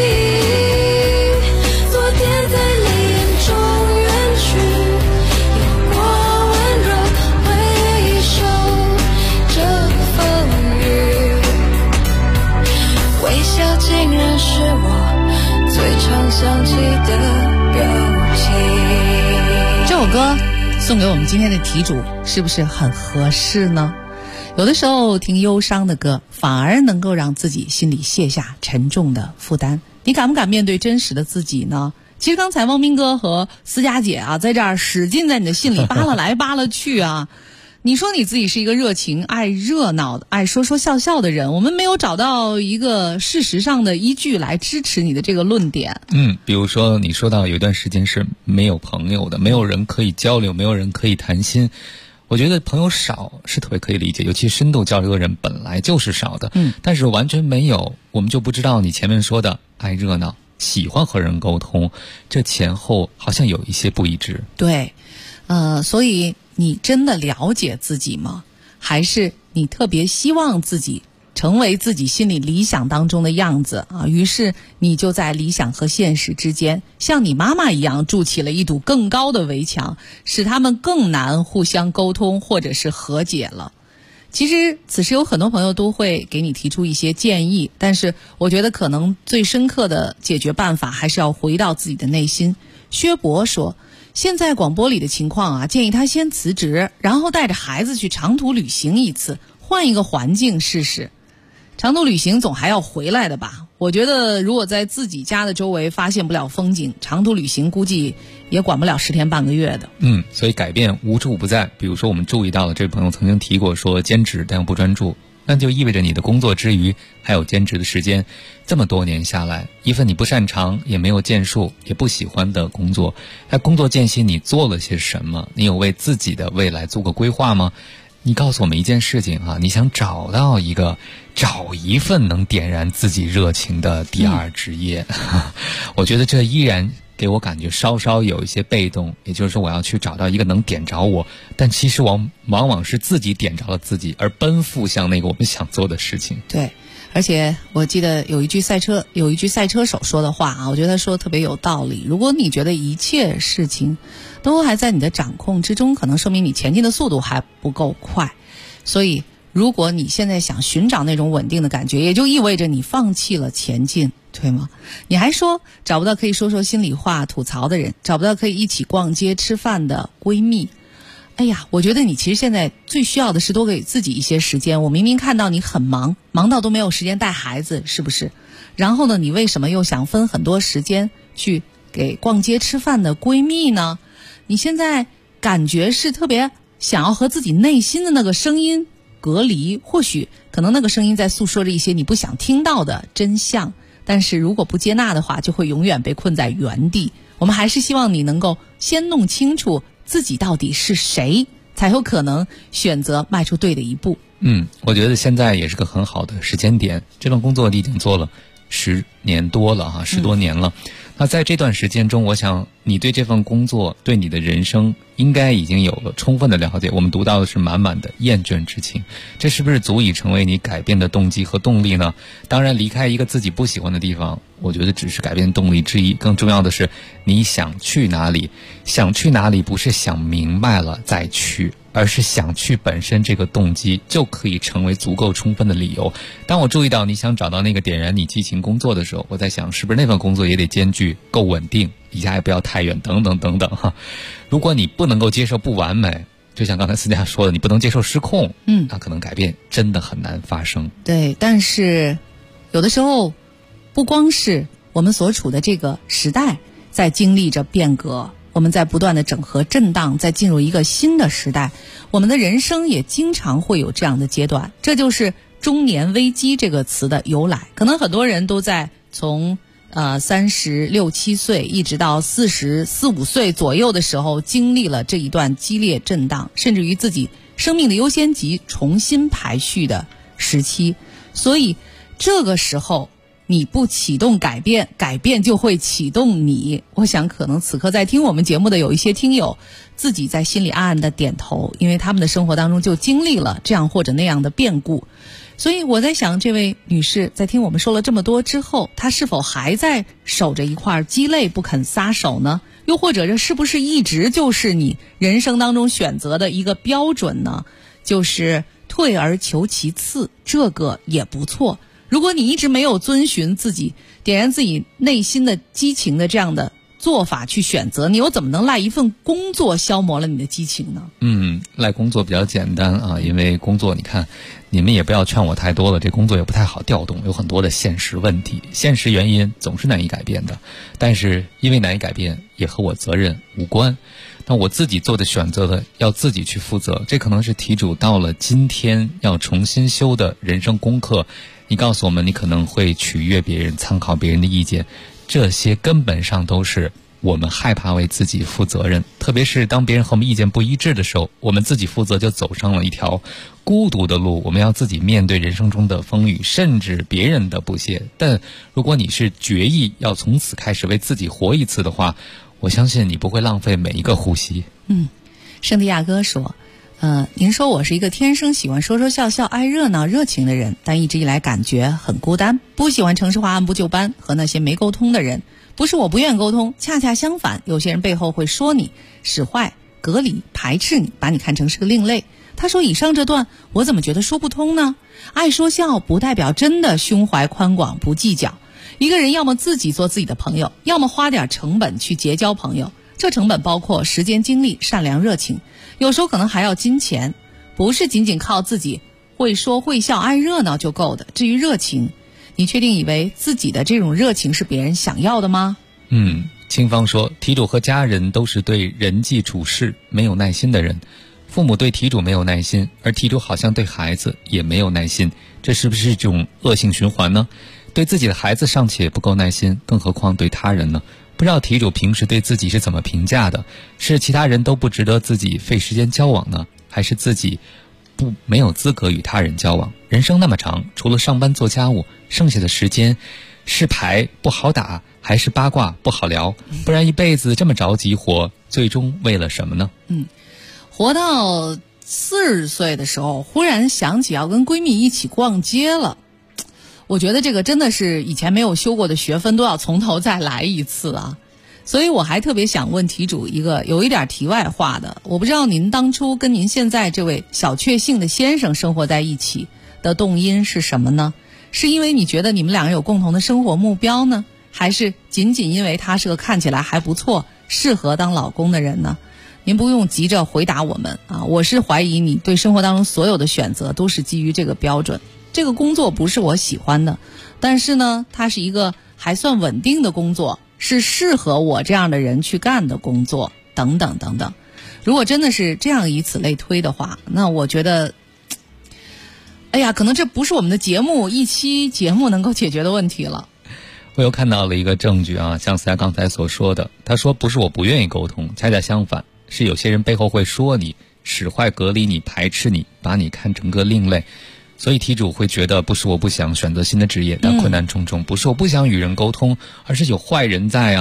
昨天在泪眼中远去，有过温柔回首这风雨，微笑竟然是我最常想起的表情。 这首歌送给我们今天的题主，是不是很合适呢？有的时候听忧伤的歌，反而能够让自己心里卸下沉重的负担。你敢不敢面对真实的自己呢？其实刚才汪斌哥和思佳姐啊，在这儿使劲在你的心里扒拉来扒拉去啊。你说你自己是一个热情、爱热闹的、爱说说笑笑的人，我们没有找到一个事实上的依据来支持你的这个论点。 比如说你说到有一段时间是没有朋友的，没有人可以交流，没有人可以谈心。我觉得朋友少是特别可以理解，尤其深度交流的人本来就是少的。但是完全没有，我们就不知道你前面说的爱热闹、喜欢和人沟通，这前后好像有一些不一致。 对，所以你真的了解自己吗？还是你特别希望自己成为自己心里理想当中的样子啊？于是你就在理想和现实之间，像你妈妈一样筑起了一堵更高的围墙，使他们更难互相沟通或者是和解了。其实此时有很多朋友都会给你提出一些建议，但是我觉得可能最深刻的解决办法还是要回到自己的内心。薛博说，现在广播里的情况啊，建议他先辞职，然后带着孩子去长途旅行一次，换一个环境试试。长途旅行总还要回来的吧？我觉得如果在自己家的周围发现不了风景，长途旅行估计也管不了10天半个月的。 所以改变无处不在。比如说我们注意到了，这位朋友曾经提过说兼职但又不专注，那就意味着你的工作之余还有兼职的时间。这么多年下来，一份你不擅长也没有建树也不喜欢的工作，在工作间隙你做了些什么？你有为自己的未来做过规划吗？你告诉我们一件事情啊，你想找一份能点燃自己热情的第二职业。我觉得这依然给我感觉稍稍有一些被动，也就是说我要去找到一个能点着我，但其实往往是自己点着了自己，而奔赴向那个我们想做的事情。 对，而且我记得有一句赛车手说的话啊，我觉得他说的特别有道理。如果你觉得一切事情都还在你的掌控之中，可能说明你前进的速度还不够快。所以如果你现在想寻找那种稳定的感觉，也就意味着你放弃了前进，对吗？你还说找不到可以说说心里话吐槽的人，找不到可以一起逛街吃饭的闺蜜。哎呀，我觉得你其实现在最需要的是多给自己一些时间。我明明看到你很忙到都没有时间带孩子，是不是？然后呢，你为什么又想分很多时间去给逛街吃饭的闺蜜呢？你现在感觉是特别想要和自己内心的那个声音隔离，或许可能那个声音在诉说着一些你不想听到的真相，但是如果不接纳的话，就会永远被困在原地。我们还是希望你能够先弄清楚自己到底是谁，才有可能选择迈出对的一步。 我觉得现在也是个很好的时间点。这份工作你已经做了10年多了哈，10多年了。那在这段时间中，我想你对这份工作对你的人生应该已经有了充分的了解，我们读到的是满满的厌倦之情，这是不是足以成为你改变的动机和动力呢？当然，离开一个自己不喜欢的地方，我觉得只是改变动力之一，更重要的是你想去哪里。想去哪里不是想明白了再去，而是想去本身这个动机就可以成为足够充分的理由。当我注意到你想找到那个点燃你激情工作的时候，我在想是不是那份工作也得兼具够稳定，离家也不要太远，等等等等哈。如果你不能够接受不完美，就像刚才思佳说的，你不能接受失控，那可能改变真的很难发生。 对，但是有的时候不光是我们所处的这个时代在经历着变革，我们在不断的整合震荡，在进入一个新的时代，我们的人生也经常会有这样的阶段，这就是中年危机这个词的由来。可能很多人都在从36、7岁一直到44、45岁左右的时候经历了这一段激烈震荡，甚至于自己生命的优先级重新排序的时期。所以这个时候你不启动改变，改变就会启动你。我想可能此刻在听我们节目的有一些听友自己在心里暗暗的点头，因为他们的生活当中就经历了这样或者那样的变故。所以我在想，这位女士在听我们说了这么多之后，她是否还在守着一块鸡肋不肯撒手呢？又或者这是不是一直就是你人生当中选择的一个标准呢？就是退而求其次，这个也不错。如果你一直没有遵循自己点燃自己内心的激情的这样的做法去选择，你又怎么能赖一份工作消磨了你的激情呢？ 赖工作比较简单啊，因为工作你看你们也不要劝我太多了，这工作也不太好调动，有很多的现实问题，现实原因总是难以改变的，但是因为难以改变也和我责任无关，那我自己做的选择的要自己去负责，这可能是题主到了今天要重新修的人生功课。你告诉我们你可能会取悦别人，参考别人的意见，这些根本上都是我们害怕为自己负责任，特别是当别人和我们意见不一致的时候，我们自己负责就走上了一条孤独的路，我们要自己面对人生中的风雨，甚至别人的不屑。但如果你是决意要从此开始为自己活一次的话，我相信你不会浪费每一个呼吸。 圣地亚哥说您说我是一个天生喜欢说说笑笑、爱热闹、热情的人，但一直以来感觉很孤单，不喜欢程式化、按部就班和那些没沟通的人。不是我不愿沟通，恰恰相反，有些人背后会说你、使坏、隔离、排斥你，把你看成是个另类。他说以上这段我怎么觉得说不通呢？爱说笑不代表真的胸怀宽广不计较，一个人要么自己做自己的朋友，要么花点成本去结交朋友，这成本包括时间、精力、善良、热情，有时候可能还要金钱，不是仅仅靠自己会说会笑爱热闹就够的。至于热情，你确定以为自己的这种热情是别人想要的吗？ 清芳说，题主和家人都是对人际处事没有耐心的人，父母对题主没有耐心，而题主好像对孩子也没有耐心，这是不是一种恶性循环呢？对自己的孩子尚且不够耐心，更何况对他人呢？不知道题主平时对自己是怎么评价的？是其他人都不值得自己费时间交往呢，还是自己没有资格与他人交往？人生那么长，除了上班做家务，剩下的时间是牌不好打，还是八卦不好聊？不然一辈子这么着急活，最终为了什么呢？ 活到40岁的时候，忽然想起要跟闺蜜一起逛街了。我觉得这个真的是以前没有修过的学分都要从头再来一次啊！所以我还特别想问题主一个有一点题外话的，我不知道您当初跟您现在这位小确幸的先生生活在一起的动因是什么呢？是因为你觉得你们两个有共同的生活目标呢，还是仅仅因为他是个看起来还不错、适合当老公的人呢？您不用急着回答我们啊！我是怀疑你对生活当中所有的选择都是基于这个标准。这个工作不是我喜欢的，但是呢，它是一个还算稳定的工作，是适合我这样的人去干的工作，等等等等。如果真的是这样以此类推的话，那我觉得，可能这不是我们的一期节目能够解决的问题了。 我又看到了一个证据啊，像思佳刚才所说的，他说不是我不愿意沟通，恰恰相反，是有些人背后会说你、使坏、隔离你、排斥你，把你看成个另类。所以题主会觉得不是我不想选择新的职业，但困难重重，不是我不想与人沟通，而是有坏人在啊。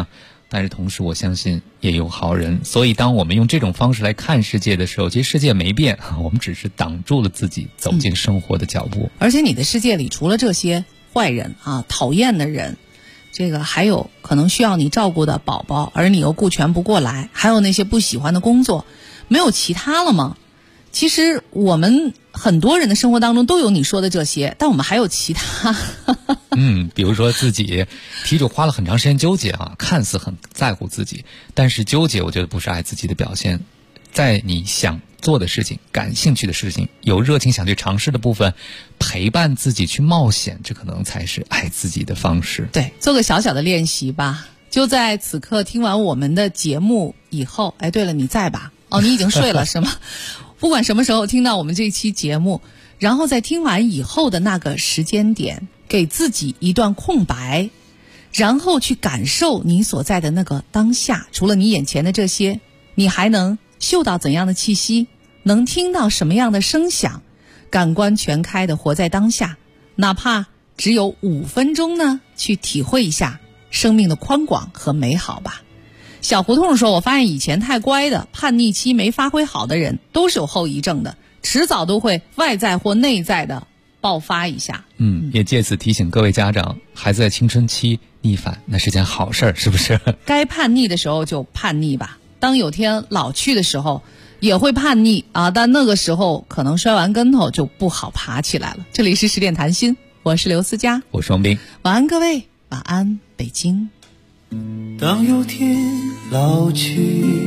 但是同时我相信也有好人。所以当我们用这种方式来看世界的时候，其实世界没变，我们只是挡住了自己走进生活的脚步。 而且你的世界里除了这些坏人啊、讨厌的人，这个还有可能需要你照顾的宝宝，而你又顾全不过来，还有那些不喜欢的工作，没有其他了吗？其实我们很多人的生活当中都有你说的这些，但我们还有其他比如说自己题主花了很长时间纠结啊，看似很在乎自己，但是纠结我觉得不是爱自己的表现。在你想做的事情、感兴趣的事情、有热情想去尝试的部分，陪伴自己去冒险，这可能才是爱自己的方式。 对，做个小小的练习吧。就在此刻听完我们的节目以后，哎，对了，你在吧？哦，你已经睡了是吗？不管什么时候听到我们这期节目，然后在听完以后的那个时间点，给自己一段空白，然后去感受你所在的那个当下。除了你眼前的这些，你还能嗅到怎样的气息，能听到什么样的声响，感官全开的活在当下，哪怕只有5分钟呢，去体会一下生命的宽广和美好吧。小胡同说，我发现以前太乖的叛逆期没发挥好的人都是有后遗症的，迟早都会外在或内在的爆发一下。 也借此提醒各位家长，孩子在青春期逆反那是件好事儿，是不是？ 该叛逆的时候就叛逆吧，当有天老去的时候也会叛逆啊，但那个时候可能摔完跟头就不好爬起来了。这里是10点谈心，我是刘思佳， 我是王斌， 晚安各位，晚安北京。 当有天老去，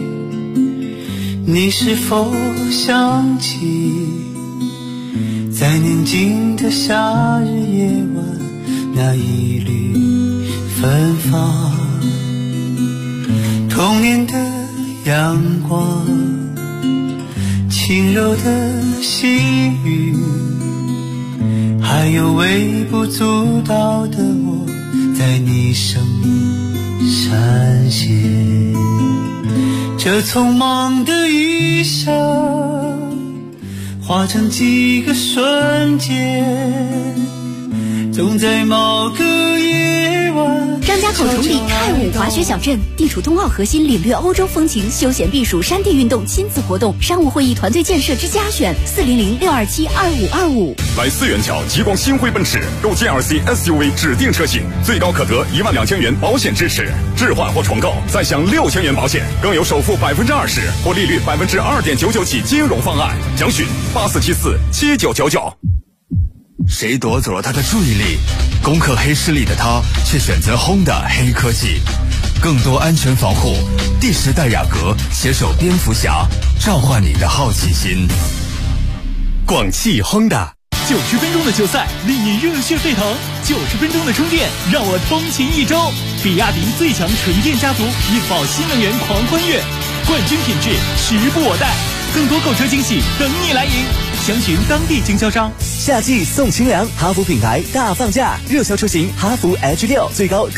你是否想起在宁静的夏日夜晚，那一缕芬芳，童年的阳光，轻柔的细雨，还有微不足道的我，在你生命闪现。这匆忙的一生化成几个瞬间，总在某个夜晚。 张家口崇礼泰武滑雪小镇地处冬奥核心，领略欧洲风情，休闲避暑，山地运动，亲子活动，商务会议，团队建设之家选，400-627-2525。 来4元桥极光新辉奔驰，购 GLC SUV 指定车型，最高可得12000元保险支持，置换或重购再享6000元保险，更有首付20%或利率2.99%起金融方案。详询84747999。 谁夺走了他的注意力？攻克黑势力的他却选择 Honda 黑科技，更多安全防护。第10代雅阁携手蝙蝠侠，召唤你的好奇心。 广汽 Honda。90分钟的球赛令你热血沸腾，90分钟的充电让我通勤1周。比亚迪最强纯电家族，印宝新能源狂欢悦，冠军品质时不我待，更多购车惊喜等你来赢。详询当地经销商。夏季送清凉，哈弗品牌大放价，热销车型哈弗 H6最高